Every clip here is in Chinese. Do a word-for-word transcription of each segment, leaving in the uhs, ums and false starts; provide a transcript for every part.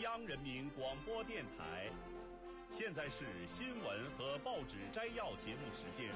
央人民广播电台。现在是新闻和报纸摘要节目时间。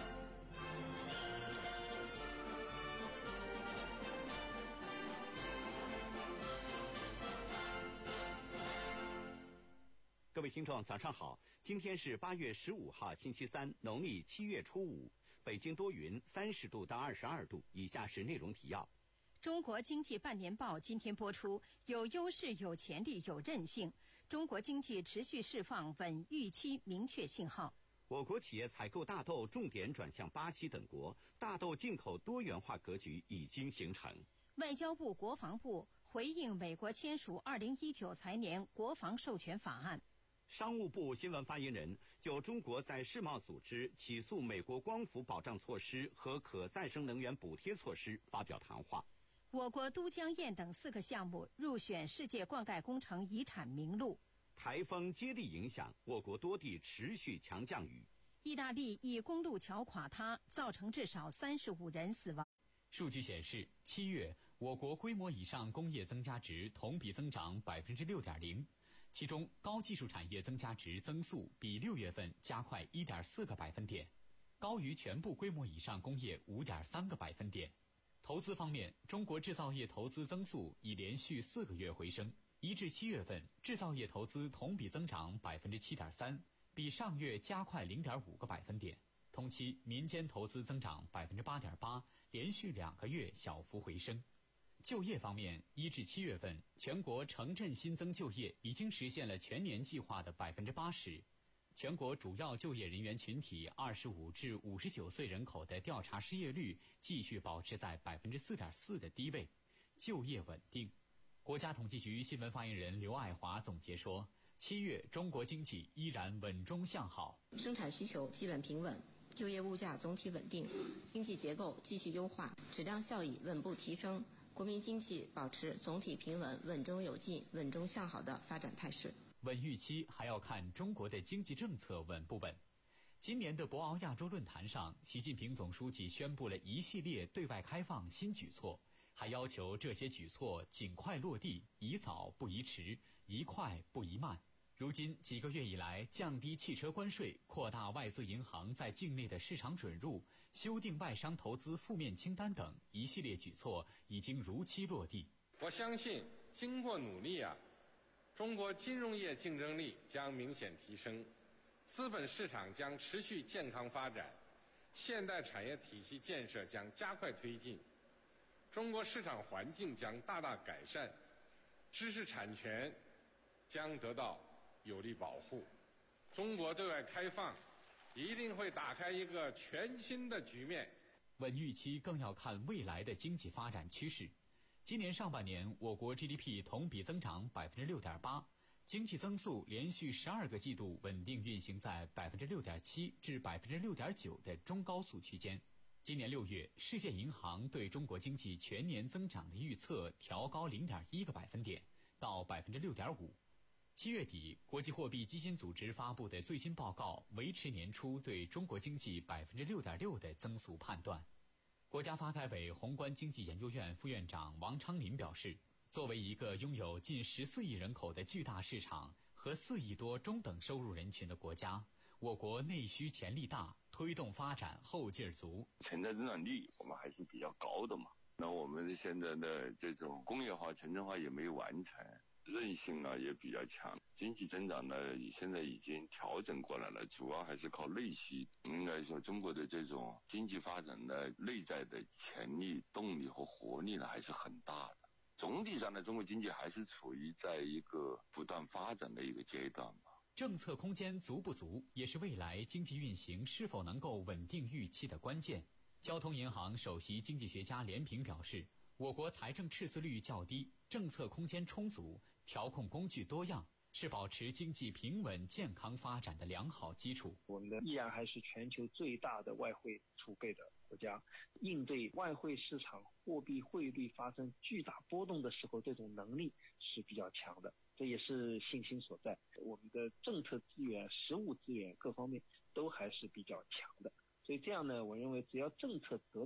各位听众早上好，今天是八月十五号星期三，农历七月初五，北京多云，三十度到二十二度。以下是内容提要。 中国经济半年报今天播出，有优势、有潜力、有韧性。中国经济持续释放稳预期明确信号。 我国企业采购大豆重点转向巴西等国，大豆进口多元化格局已经形成。 外交部、国防部回应美国签署二零一九财年国防授权法案。 商务部新闻发言人就中国在世贸组织起诉美国光伏保障措施和可再生能源补贴措施发表谈话。 我国都江堰等四个项目入选世界灌溉工程遗产名录。 台风接力影响，我国多地持续强降雨。 意大利一公路桥垮塌，造成至少三十五人死亡。 数据显示，七月我国规模以上工业增加值同比增长百分之六点零。其中高技术产业增加值增速比六月份加快 一点四 个百分点，高于全部规模以上工业 五点三 个百分点。投资方面，中国制造业投资增速已连续四个月回升，一至七月份制造业投资同比增长 百分之七点三， 比上月加快 零点五 个百分点。同期民间投资增长 百分之八点八， 连续两个月小幅回升。就业方面，一至七月份，全国城镇新增就业已经实现了全年计划的 百分之八十。全国主要就业人员群体二十五至五十九岁人口的调查失业率继续保持在 百分之四点四 的低位，就业稳定。国家统计局新闻发言人刘爱华总结说，七月中国经济依然稳中向好， 生产需求基本平稳，就业物价总体稳定，经济结构继续优化，质量效益稳步提升，国民经济保持总体平稳、稳中有进、稳中向好的发展态势。 稳预期还要看中国的经济政策稳不稳。今年的博鳌亚洲论坛上，习近平总书记宣布了一系列对外开放新举措，还要求这些举措尽快落地，宜早不宜迟，宜快不宜慢。如今几个月以来，降低汽车关税、扩大外资银行在境内的市场准入、修订外商投资负面清单等一系列举措已经如期落地。 我相信经过努力啊，中国金融业竞争力将明显提升，资本市场将持续健康发展，现代产业体系建设将加快推进，中国市场环境将大大改善，知识产权将得到有力保护。中国对外开放一定会打开一个全新的局面。 稳预期更要看未来的经济发展趋势。今年上半年，我国 G D P 同比增长 百分之六点八， 经济增速连续十二个季度稳定运行在 百分之六点七 至 百分之六点九 的中高速区间。今年六月，世界银行对中国经济全年增长的预测调高 零点一 个百分点到 百分之六点五。七月底，国际货币基金组织发布的最新报告维持年初对中国经济 百分之六点六 的增速判断。国家发改委宏观经济研究院副院长王昌林表示，作为一个拥有近十四亿人口的巨大市场和四亿多中等收入人群的国家，我国内需潜力大，推动发展后劲儿足。 潜在增长率我们还是比较高的嘛，那我们现在的这种工业化、城镇化也没有完成，韧性啊也比较强，经济增长呢现在已经调整过来了，主要还是靠内需。应该说中国的这种经济发展的内在的潜力、动力和活力呢还是很大的。总体上呢，中国经济还是处于在一个不断发展的一个阶段吧。 政策空间足不足，也是未来经济运行是否能够稳定预期的关键。交通银行首席经济学家连平表示，我国财政赤字率较低，政策空间充足，调控工具多样，是保持经济平稳健康发展的良好基础。 我们的依然还是全球最大的外汇储备的国家，应对外汇市场货币汇率发生巨大波动的时候，这种能力是比较强的，这也是信心所在。我们的政策资源、实务资源各方面都还是比较强的，所以这样呢，我认为只要政策得当，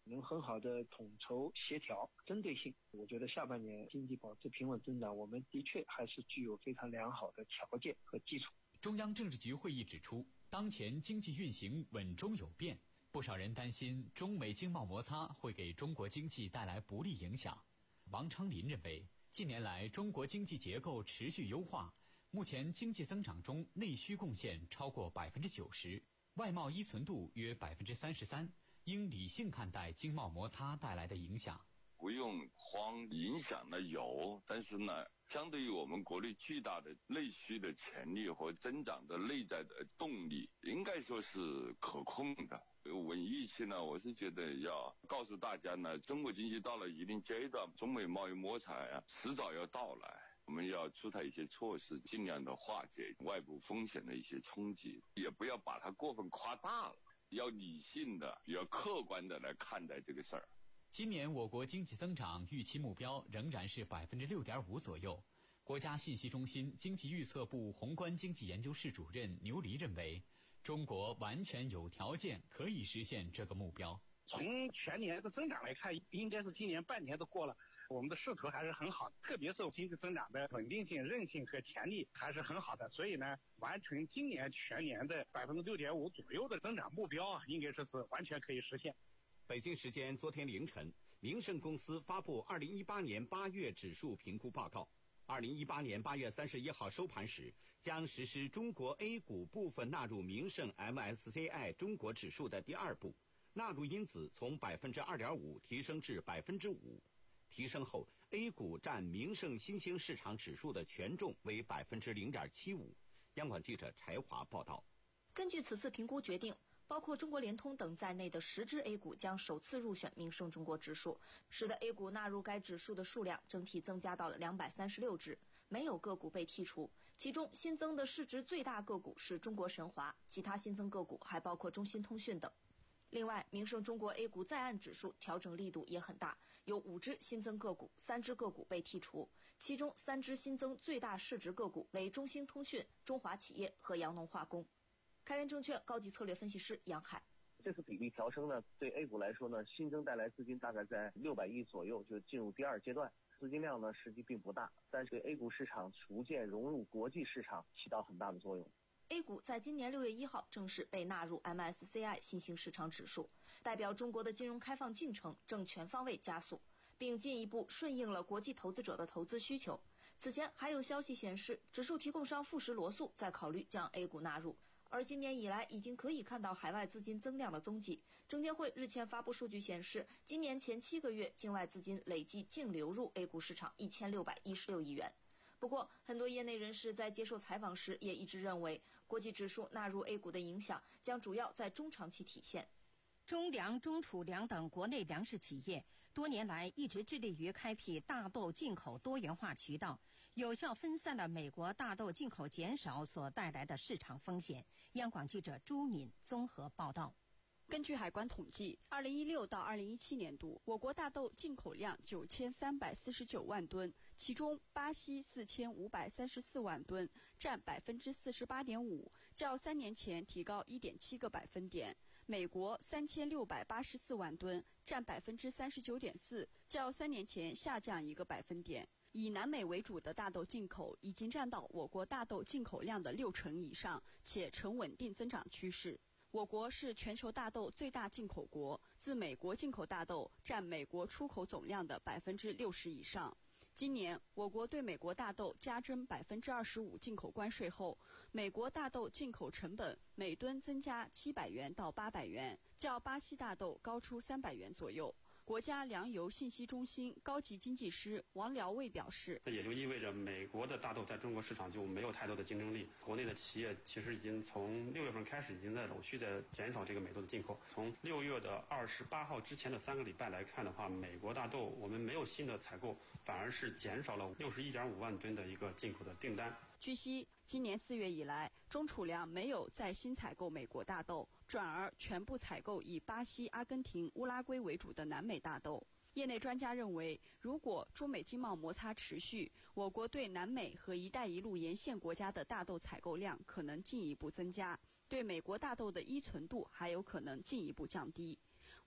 能很好的统筹协调针对性。我觉得下半年经济保持平稳增长，我们的确还是具有非常良好的条件和基础。 中央政治局会议指出，当前经济运行稳中有变，不少人担心中美经贸摩擦会给中国经济带来不利影响。王昌林认为，近年来中国经济结构持续优化，目前经济增长中内需贡献超过百分之九十，外贸依存度约百分之三十三，应理性看待经贸摩擦带来的影响。 不用慌，影响呢有，但是呢，相对于我们国内巨大的内需的潜力和增长的内在的动力，应该说是可控的。稳预期呢，我是觉得要告诉大家呢，中国经济到了一定阶段，中美贸易摩擦呀，迟早要到来。我们要出台一些措施，尽量的化解外部风险的一些冲击，也不要把它过分夸大了，要理性的、比较客观的来看待这个事儿。 今年我国经济增长预期目标仍然是百分之六点五左右。国家信息中心经济预测部宏观经济研究室主任牛黎认为，中国完全有条件可以实现这个目标。 从全年的增长来看，应该是今年半年都过了，我们的势头还是很好，特别是经济增长的稳定性、韧性和潜力还是很好的。所以呢，完成今年全年的百分之六点五左右的增长目标啊，应该说是完全可以实现。 北京时间昨天凌晨，明晟公司发布二零一八年八月指数评估报告。二零一八年八月三十一号收盘时，将实施中国 A 股部分纳入明晟 M S C I 中国指数的第二步，纳入因子从百分之二点五提升至百分之五。提升后 ，A 股占明晟新兴市场指数的权重为百分之零点七五。央广记者柴华报道。 根据此次评估决定，包括中国联通等在内的十只 A 股将首次入选明晟中国指数，使得 A 股纳入该指数的数量整体增加到了两百三十六只，没有个股被剔除。其中新增的市值最大个股是中国神华，其他新增个股还包括中兴通讯等。另外，明晟中国 A 股在岸指数调整力度也很大，有五只新增个股，三只个股被剔除，其中三只新增最大市值个股为中兴通讯、中华企业和洋农化工。开源证券高级策略分析师杨海， 这次比例调升呢，对 A 股来说呢，新增带来资金大概在六百亿左右，就进入第二阶段。资金量呢实际并不大，但是对 A 股市场逐渐融入国际市场起到很大的作用。 A 股在今年六月一号正式被纳入 M S C I 新兴市场指数，代表中国的金融开放进程正全方位加速，并进一步顺应了国际投资者的投资需求。此前还有消息显示，指数提供商富时罗素在考虑将 A 股纳入。而今年以来，已经可以看到海外资金增量的踪迹。证监会日前发布数据显示，今年前七个月境外资金累计净流入 A 股市场一千六百一十六亿元。不过，很多业内人士在接受采访时也一致认为，国际指数纳入 A 股的影响将主要在中长期体现。 中粮、中储粮等国内粮食企业多年来一直致力于开辟大豆进口多元化渠道，有效分散了美国大豆进口减少所带来的市场风险。央广记者朱敏综合报道。 根据海关统计，二零一六到二零一七年度，我国大豆进口量九千三百四十九万吨，其中巴西四千五百三十四万吨，占百分之四十八点五，较三年前提高一点七个百分点。美国三千六百八十四万吨，占百分之三十九点四，较三年前下降一个百分点。以南美为主的大豆进口已经占到我国大豆进口量的六成以上，且呈稳定增长趋势。我国是全球大豆最大进口国，自美国进口大豆占美国出口总量的百分之六十以上。今年，我国对美国大豆加征百分之二十五进口关税后，美国大豆进口成本每吨增加七百元到八百元，较巴西大豆高出三百元左右。国家粮油信息中心高级经济师王辽卫表示， 这也就意味着美国的大豆在中国市场就没有太多的竞争力。国内的企业其实已经从六月份开始已经在陆续的减少这个美豆的进口。从六月的二十八号之前的三个礼拜来看的话，美国大豆我们没有新的采购，反而是减少了六十一点五万吨的一个进口的订单。 据悉，今年四月以来，中储粮没有再新采购美国大豆，转而全部采购以巴西、阿根廷、乌拉圭为主的南美大豆。业内专家认为，如果中美经贸摩擦持续，我国对南美和“一带一路”沿线国家的大豆采购量可能进一步增加，对美国大豆的依存度还有可能进一步降低。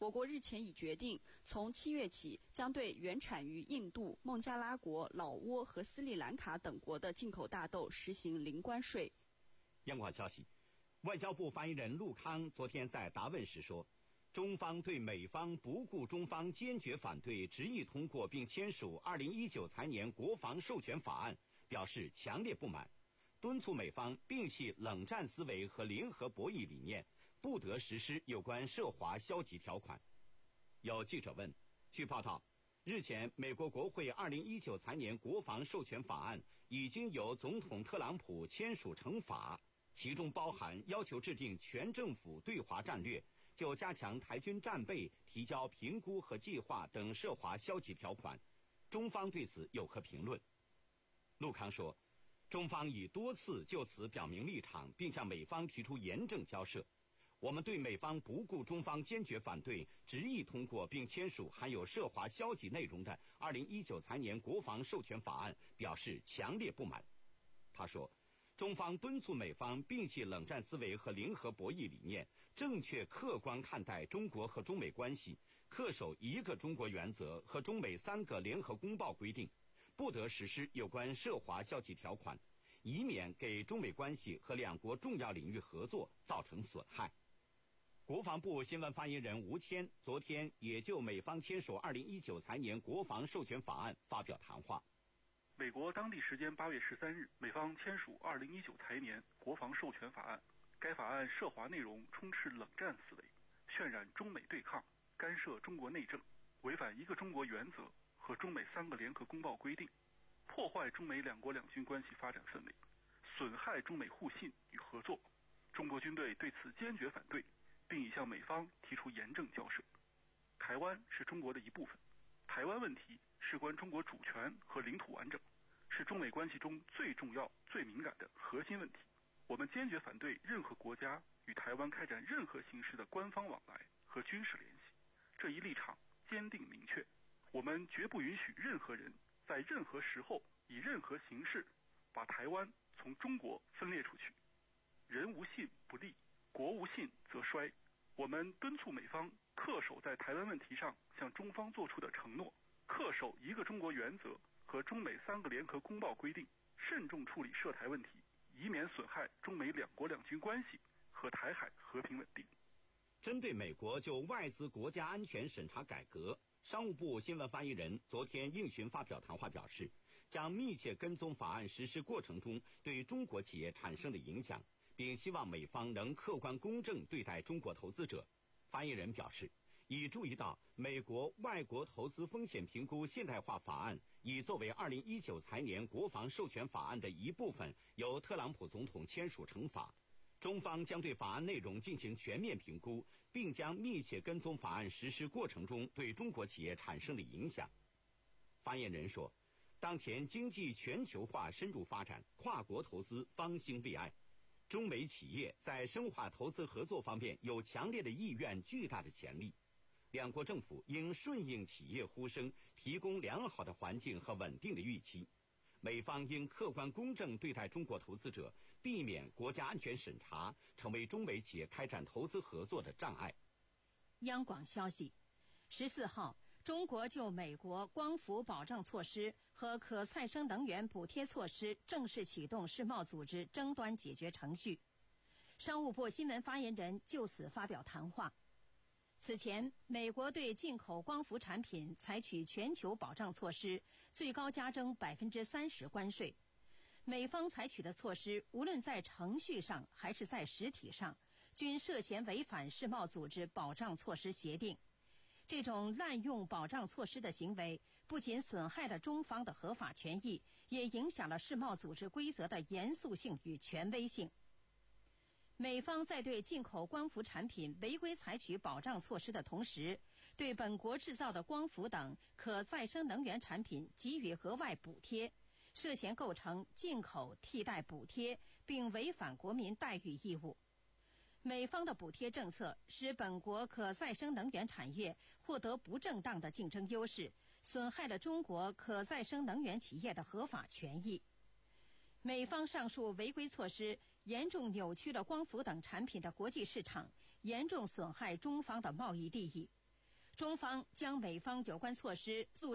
我国日前已决定，从七月起将对原产于印度、孟加拉国、老挝和斯里兰卡等国的进口大豆实行零关税。 央广消息，外交部发言人陆康昨天在答问时说，中方对美方不顾中方坚决反对，执意通过并签署二零一九财年国防授权法案表示强烈不满，敦促美方摒弃冷战思维和零和博弈理念，不得实施有关涉华消极条款。有记者问，据报道，日前美国国会二零一九财年国防授权法案已经由总统特朗普签署成法，其中包含要求制定全政府对华战略，就加强台军战备提交评估和计划等涉华消极条款。中方对此有何评论？陆康说，中方已多次就此表明立场，并向美方提出严正交涉。我们对美方不顾中方坚决反对，执意通过并签署含有涉华消极内容的二零一九财年国防授权法案表示强烈不满。他说，中方敦促美方摒弃冷战思维和零和博弈理念，正确客观看待中国和中美关系，恪守一个中国原则和中美三个联合公报规定，不得实施有关涉华消极条款，以免给中美关系和两国重要领域合作造成损害。国防部新闻发言人吴谦昨天也就美方签署二零一九财年国防授权法案发表谈话。 美国当地时间八月十三日，美方签署二零一九财年国防授权法案。该法案涉华内容充斥冷战思维，渲染中美对抗，干涉中国内政，违反一个中国原则和中美三个联合公报规定，破坏中美两国两军关系发展氛围，损害中美互信与合作。中国军队对此坚决反对，并已向美方提出严正交涉。台湾是中国的一部分，台湾问题事关中国主权和领土完整，是中美关系中最重要、最敏感的核心问题。我们坚决反对任何国家与台湾开展任何形式的官方往来和军事联系，这一立场坚定明确。我们绝不允许任何人在任何时候以任何形式把台湾从中国分裂出去。人无信不立，国无信则衰。我们敦促美方恪守在台湾问题上向中方做出的承诺，恪守一个中国原则和中美三个联合公报规定，慎重处理涉台问题，以免损害中美两国两军关系和台海和平稳定。 针对美国就外资国家安全审查改革，商务部新闻发言人昨天应询发表谈话表示，将密切跟踪法案实施过程中对中国企业产生的影响，并希望美方能客观公正对待中国投资者。发言人表示，已注意到美国外国投资风险评估现代化法案已作为二零一九财年国防授权法案的一部分，由特朗普总统签署成法。中方将对法案内容进行全面评估，并将密切跟踪法案实施过程中对中国企业产生的影响。发言人说，当前经济全球化深入发展，跨国投资方兴未艾，中美企业在深化投资合作方面有强烈的意愿、巨大的潜力。两国政府应顺应企业呼声，提供良好的环境和稳定的预期。美方应客观公正对待中国投资者，避免国家安全审查成为中美企业开展投资合作的障碍。 央广消息，十四号，中国就美国光伏保障措施和可再生能源补贴措施正式启动世贸组织争端解决程序。商务部新闻发言人就此发表谈话。此前，美国对进口光伏产品采取全球保障措施，最高加征百分之三十关税。美方采取的措施，无论在程序上还是在实体上，均涉嫌违反世贸组织保障措施协定。这种滥用保障措施的行为，不仅损害了中方的合法权益，也影响了世贸组织规则的严肃性与权威性。美方在对进口光伏产品违规采取保障措施的同时，对本国制造的光伏等可再生能源产品给予额外补贴，涉嫌构成进口替代补贴，并违反国民待遇义务。美方的补贴政策使本国可再生能源产业获得不正当的竞争优势，损害了中国可再生能源企业的合法权益。美方上述违规措施严重扭曲了光伏等产品的国际市场，严重损害中方的贸易利益。 中方将美方有关措施诉。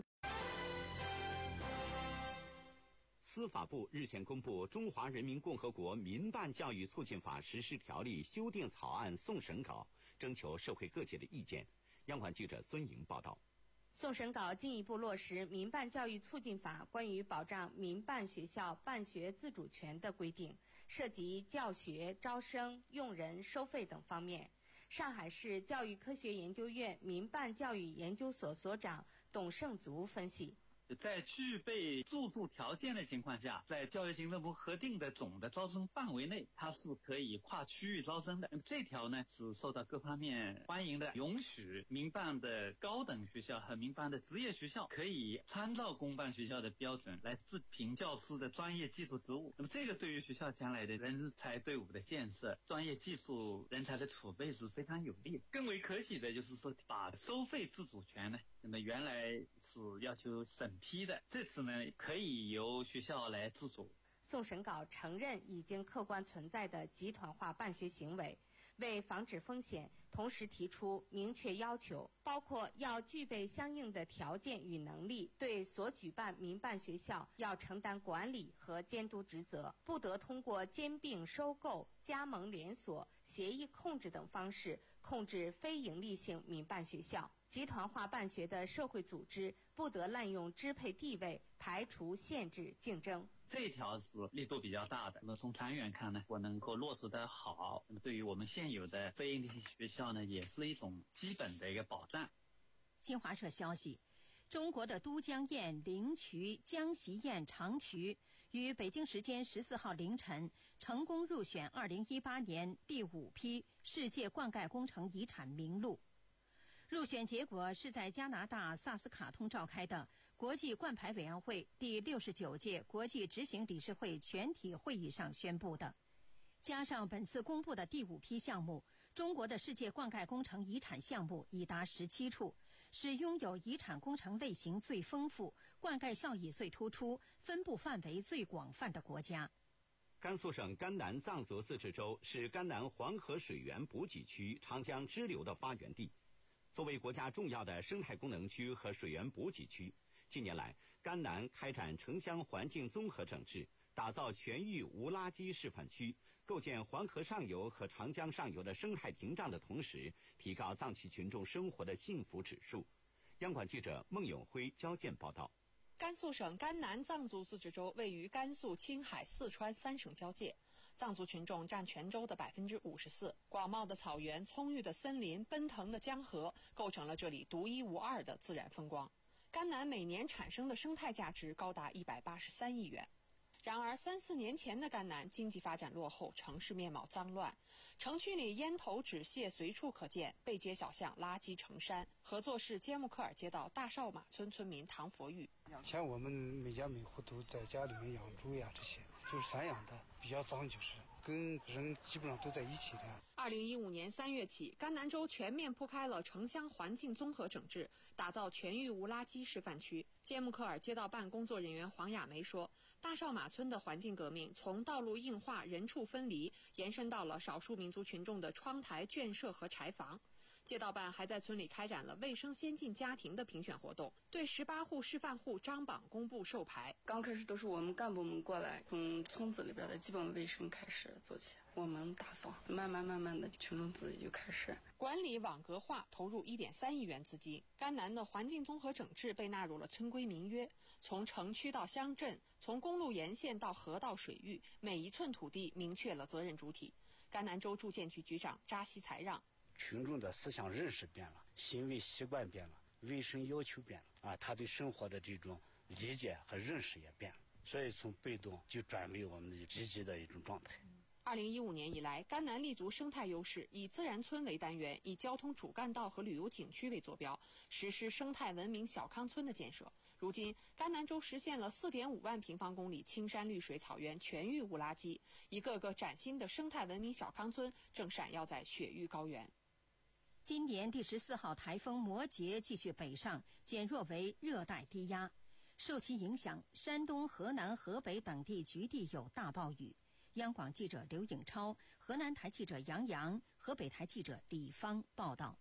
司法部日前公布《中华人民共和国民办教育促进法实施条例》修订草案送审稿，征求社会各界的意见。央广记者孙莹报道。 送审稿进一步落实民办教育促进法关于保障民办学校办学自主权的规定，涉及教学、招生、用人、收费等方面。上海市教育科学研究院民办教育研究所所长董胜足分析。 在具备住宿条件的情况下，在教育行政部核定的总的招生范围内，它是可以跨区域招生的。那么这条呢是受到各方面欢迎的，允许民办的高等学校和民办的职业学校可以参照公办学校的标准来自评教师的专业技术职务。那么这个对于学校将来的人才队伍的建设、专业技术人才的储备是非常有利的。更为可喜的就是说，把收费自主权呢，那么原来是要求审批的，这次呢可以由学校来自主。 送审稿承认已经客观存在的集团化办学行为，为防止风险，同时提出明确要求，包括要具备相应的条件与能力，对所举办民办学校要承担管理和监督职责，不得通过兼并、收购、加盟连锁、协议控制等方式控制非营利性民办学校。集团化办学的社会组织不得滥用支配地位，排除、限制竞争。 这条是力度比较大的。那么从长远看呢，我能够落实得好，那么对于我们现有的非营利性学校呢，也是一种基本的一个保障。 新华社消息，中国的都江堰、灵渠、江习堰、长渠于北京时间十四号凌晨成功入选二零一八年第五批世界灌溉工程遗产名录。入选结果是在加拿大萨斯卡通召开的国际灌牌委员会第六十九届国际执行理事会全体会议上宣布的。加上本次公布的第五批项目，中国的世界灌溉工程遗产项目已达十七处，是拥有遗产工程类型最丰富、灌溉效益最突出、分布范围最广泛的国家。 甘肃省甘南藏族自治州是甘南黄河水源补给区长江支流的发源地。作为国家重要的生态功能区和水源补给区，近年来，甘南开展城乡环境综合整治，打造全域无垃圾示范区，构建黄河上游和长江上游的生态屏障的同时，提高藏区群众生活的幸福指数。央广记者孟永辉、焦健报道。 甘肃省甘南藏族自治州位于甘肃、青海、四川三省交界。藏族群众占全州的百分之五十四，广袤的草原、葱郁的森林、奔腾的江河，构成了这里独一无二的自然风光。甘南每年产生的生态价值高达一百八十三亿元。然而，三四年前的甘南经济发展落后，城市面貌脏乱，城区里烟头纸屑随处可见，背街小巷垃圾成山。合作市杰木克尔街道大少马村村民唐佛玉： 像我们每家每户都在家里面养猪呀，这些就是散养的，比较脏，就是跟人基本上都在一起的。 二零一五年三月起，甘南州全面铺开了城乡环境综合整治，打造全域无垃圾示范区。杰木克尔街道办工作人员黄雅梅说，大少马村的环境革命从道路硬化、人畜分离，延伸到了少数民族群众的窗台、圈舍和柴房。街道办还在村里开展了卫生先进家庭的评选活动，对十八户示范户张榜公布授牌。 刚开始都是我们干部们过来，从村子里边的基本卫生开始做起，我们打扫，慢慢慢慢的群众自己就开始管理网格化，投入一点三亿元资金。甘南的环境综合整治被纳入了村规民约，从城区到乡镇，从公路沿线到河道水域，每一寸土地明确了责任主体。甘南州住建局局长扎西才让。 群众的思想认识变了，行为习惯变了，卫生要求变了啊，他对生活的这种理解和认识也变了，所以从被动就转为我们的积极的一种状态。 二零一五年以来，甘南立足生态优势，以自然村为单元，以交通主干道和旅游景区为坐标，实施生态文明小康村的建设。如今，甘南州实现了 四点五万平方公里青山绿水草原全域无垃圾，一个个崭新的生态文明小康村正闪耀在雪域高原。 今年第十四号台风摩羯继续北上，减弱为热带低压，受其影响，山东、河南、河北等地局地有大暴雨。央广记者刘颖超、河南台记者杨洋、河北台记者李芳报道。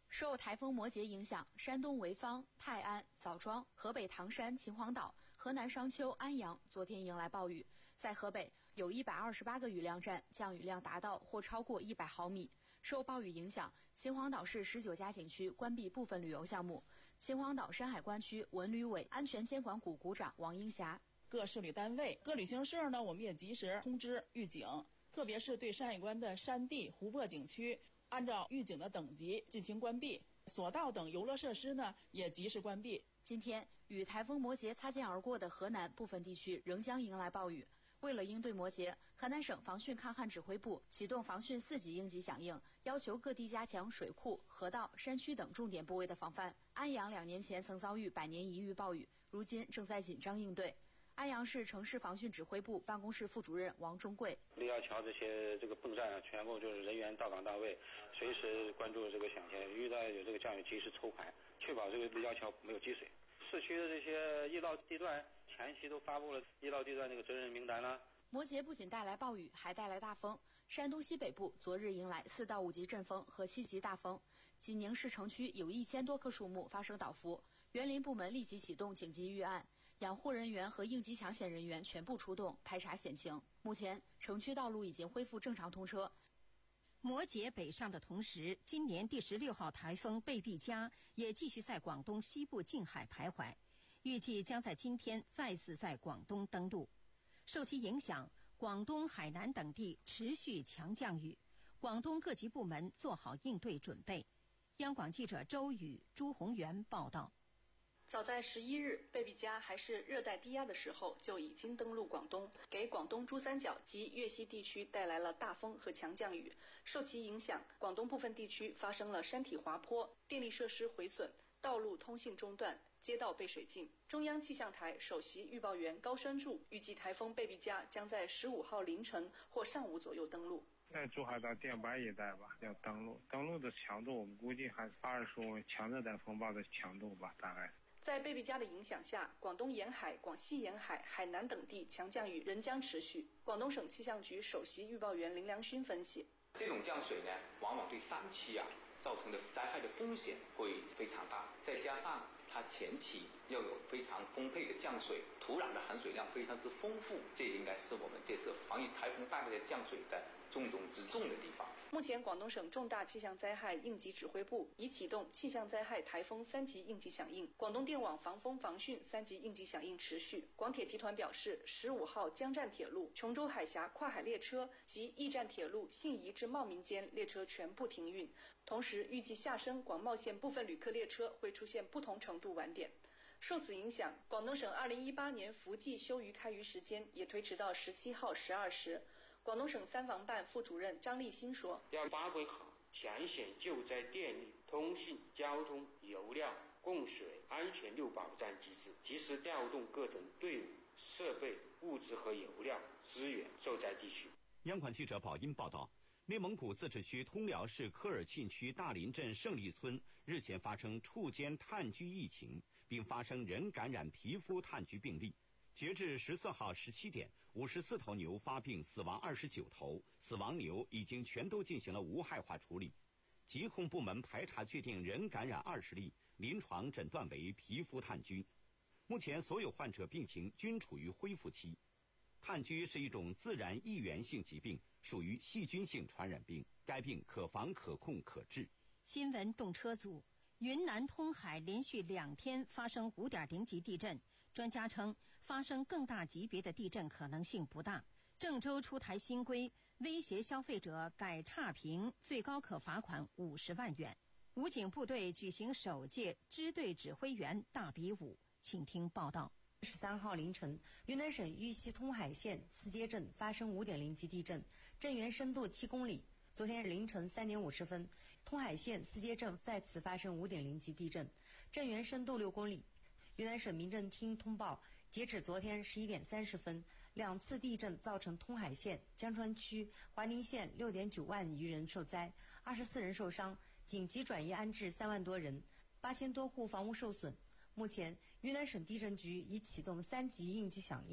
受台风摩羯影响，山东潍坊、泰安、枣庄、河北唐山、秦皇岛、河南商丘、安阳昨天迎来暴雨。在河北，有一百二十八个雨量站，降雨量达到或超过一百毫米。受暴雨影响，秦皇岛市十九家景区关闭部分旅游项目。秦皇岛山海关区文旅委安全监管股股长王英霞： 各市旅单位、各旅行社呢，我们也及时通知预警，特别是对山海关的山地、湖泊景区，按照预警的等级进行关闭。索道等游乐设施呢，也及时关闭。 今天与台风摩羯擦肩而过的河南部分地区仍将迎来暴雨。为了应对摩羯，河南省防汛抗旱指挥部启动防汛四级应急响应，要求各地加强水库、河道、山区等重点部位的防范。安阳两年前曾遭遇百年一遇暴雨，如今正在紧张应对。安阳市城市防汛指挥部办公室副主任王忠贵： 立交桥这些这个泵站啊，全部就是人员到岗到位，随时关注这个响线，遇到有这个降雨及时抽排，确保这个立交桥没有积水。市区的这些易涝地段，前期都发布了易涝地段这个责任名单了。 摩羯不仅带来暴雨，还带来大风。山东西北部昨日迎来四到五级阵风和七级大风，济宁市城区有一千多棵树木发生倒伏，园林部门立即启动紧急预案，养护人员和应急抢险人员全部出动排查险情。目前，城区道路已经恢复正常通车。 摩羯北上的同时，今年第十六号台风贝碧嘉也继续在广东西部近海徘徊，预计将在今天再次在广东登陆。受其影响，广东、海南等地持续强降雨，广东各级部门做好应对准备。央广记者周宇、朱宏元报道。 早在十一日，贝碧嘉还是热带低压的时候，就已经登陆广东，给广东珠三角及粤西地区带来了大风和强降雨。受其影响，广东部分地区发生了山体滑坡、电力设施毁损、道路通信中断、街道被水浸。中央气象台首席预报员高栓柱预计，台风贝碧嘉将在十五号凌晨或上午左右登陆。 在珠海到电班一带吧，要登陆。登陆的强度我们估计还是二十五强热带风暴的强度吧，大概。 在贝碧嘉的影响下，广东沿海、广西沿海、海南等地强降雨仍将持续。广东省气象局首席预报员林良勋分析， 这种降水呢，往往对山区啊造成的灾害的风险会非常大，再加上它前期要有非常丰沛的降水，土壤的含水量非常之丰富，这应该是我们这次防御台风带来的降水的重中之重的地方。 目前，广东省重大气象灾害应急指挥部已启动气象灾害台风三级应急响应，广东电网防风防汛三级应急响应持续。广铁集团表示，十五号江站铁路琼州海峡跨海列车及驿站铁路信宜至茂名间列车全部停运，同时预计下深广茂线部分旅客列车会出现不同程度晚点。受此影响，广东省二零一八年伏季休渔开渔时间也推迟到十七号十二时。广东省三防办副主任张立新说， 要发挥好抢险救灾电力、通信、交通、油料、供水、安全六保障机制，及时调动各种队伍、设备、物资和油料支援受灾地区。 央广记者宝音报道，内蒙古自治区通辽市科尔沁区大林镇胜利村日前发生畜间炭疽疫情，并发生人感染皮肤炭疽病例。截至十四号十七点，五十四头牛发病，死亡二十九头，死亡牛已经全都进行了无害化处理。疾控部门排查确定人感染二十例，临床诊断为皮肤炭疽。目前所有患者病情均处于恢复期。炭疽是一种自然易源性疾病，属于细菌性传染病，该病可防可控可治。 新闻动车组，云南通海连续两天发生 五点零 级地震，专家称发生更大级别的地震可能性不大。郑州出台新规，威胁消费者改差评，最高可罚款五十万元。武警部队举行首届支队指挥员大比武，请听报道。 十三号凌晨，云南省玉溪通海县四街镇发生 五点零 级地震，震源深度七公里。昨天凌晨三点五十分，通海县四街镇再次发生 五点零 级地震，震源深度六公里。云南省民政厅通报，截止昨天十一点三十分，两次地震造成通海县、江川区、怀宁县 六点九万余人受灾，二十四人受伤，紧急转移安置三万多人，八千多户房屋受损。目前，云南省地震局已启动三级应急响应，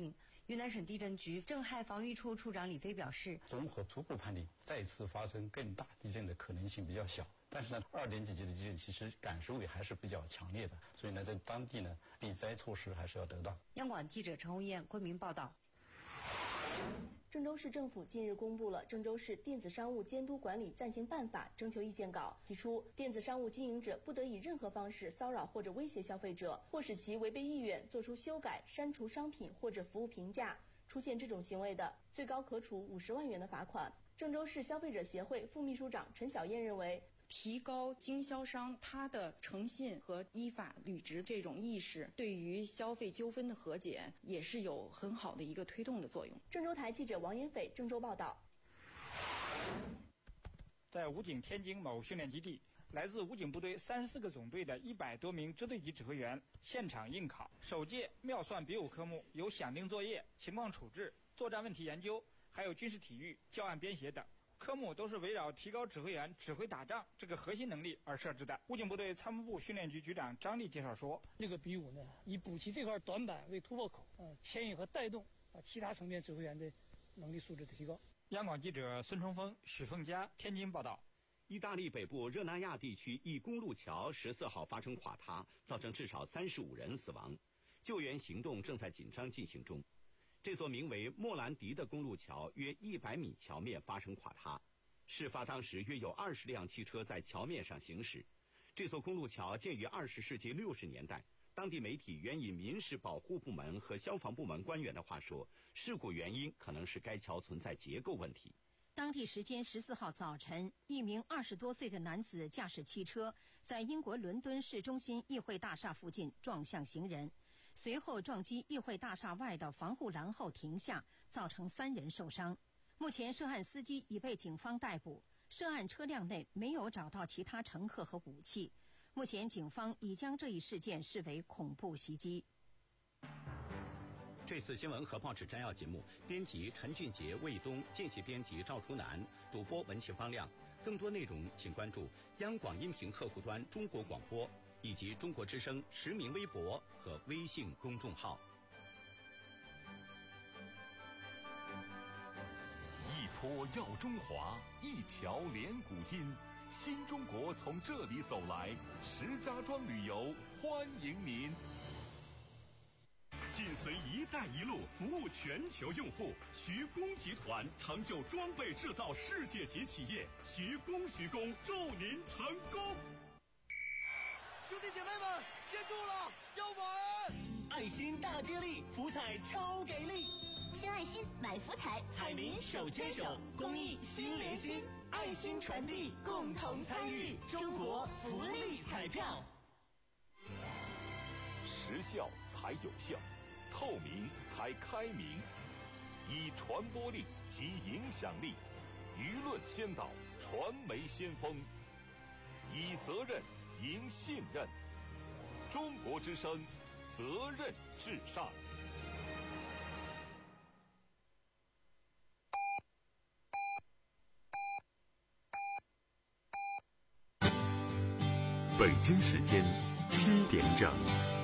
云南省地震局震害防御处处长李飞表示， 综合初步判定，再次发生更大地震的可能性比较小。但是呢，二点几级的地震其实感受也还是比较强烈的，所以呢，在当地呢，避灾措施还是要得当。 央广记者陈红艳、昆明报道。 郑州市政府近日公布了《郑州市电子商务监督管理暂行办法》征求意见稿，提出电子商务经营者不得以任何方式骚扰或者威胁消费者，或使其违背意愿做出修改、删除商品或者服务评价。出现这种行为的，最高可处五十万元的罚款。郑州市消费者协会副秘书长陈小燕认为， 提高经销商他的诚信和依法履职这种意识，对于消费纠纷的和解也是有很好的一个推动的作用。 郑州台记者王延斐郑州报道。 在武警天津某训练基地，来自武警部队三十四个总队的一百多名支队级指挥员现场应考。首届妙算比武科目有响应作业、情况处置、作战问题研究，还有军事体育、教案编写等。科目都是围绕提高指挥员指挥打仗这个核心能力而设置的。武警部队参谋部训练局局长张力介绍说， 这个比武呢，以补齐这块短板为突破口，呃，牵引和带动啊其他层面指挥员的能力素质的提高。 央广记者孙冲峰、许凤佳天津报道。 意大利北部热那亚地区一公路桥十四号发生垮塌，造成至少三十五人死亡，救援行动正在紧张进行中。这座名为莫兰迪的公路桥约一百米桥面发生垮塌，事发当时约有二十辆汽车在桥面上行驶。这座公路桥建于二十世纪六十年代，当地媒体援引民事保护部门和消防部门官员的话说，事故原因可能是该桥存在结构问题。 当地时间十四号早晨，一名二十多岁的男子驾驶汽车在英国伦敦市中心议会大厦附近撞向行人，随后撞击议会大厦外的防护栏后停下，造成三人受伤。目前涉案司机已被警方逮捕，涉案车辆内没有找到其他乘客和武器。目前警方已将这一事件视为恐怖袭击。 这次新闻和报纸摘要节目，编辑陈俊杰、魏东，见习编辑赵初南，主播文琪方亮。更多内容请关注央广音频客户端中国广播以及中国之声实名微博和微信公众号。 一坡耀中华，一桥连古今，新中国从这里走来，石家庄旅游欢迎您。 紧随“一带一路”服务全球用户，徐工集团成就装备制造世界级企业，徐工徐工祝您成功！ 兄弟姐妹们，接住了，要买！爱心大接力，福彩超给力！ 新爱心买福彩，彩民手牵手，公益心连心，爱心传递，共同参与，中国福利彩票。 时效才有效，透明才开明，以传播力及影响力，舆论先导，传媒先锋，以责任赢信任。中国之声，责任至上。 北京时间七点整。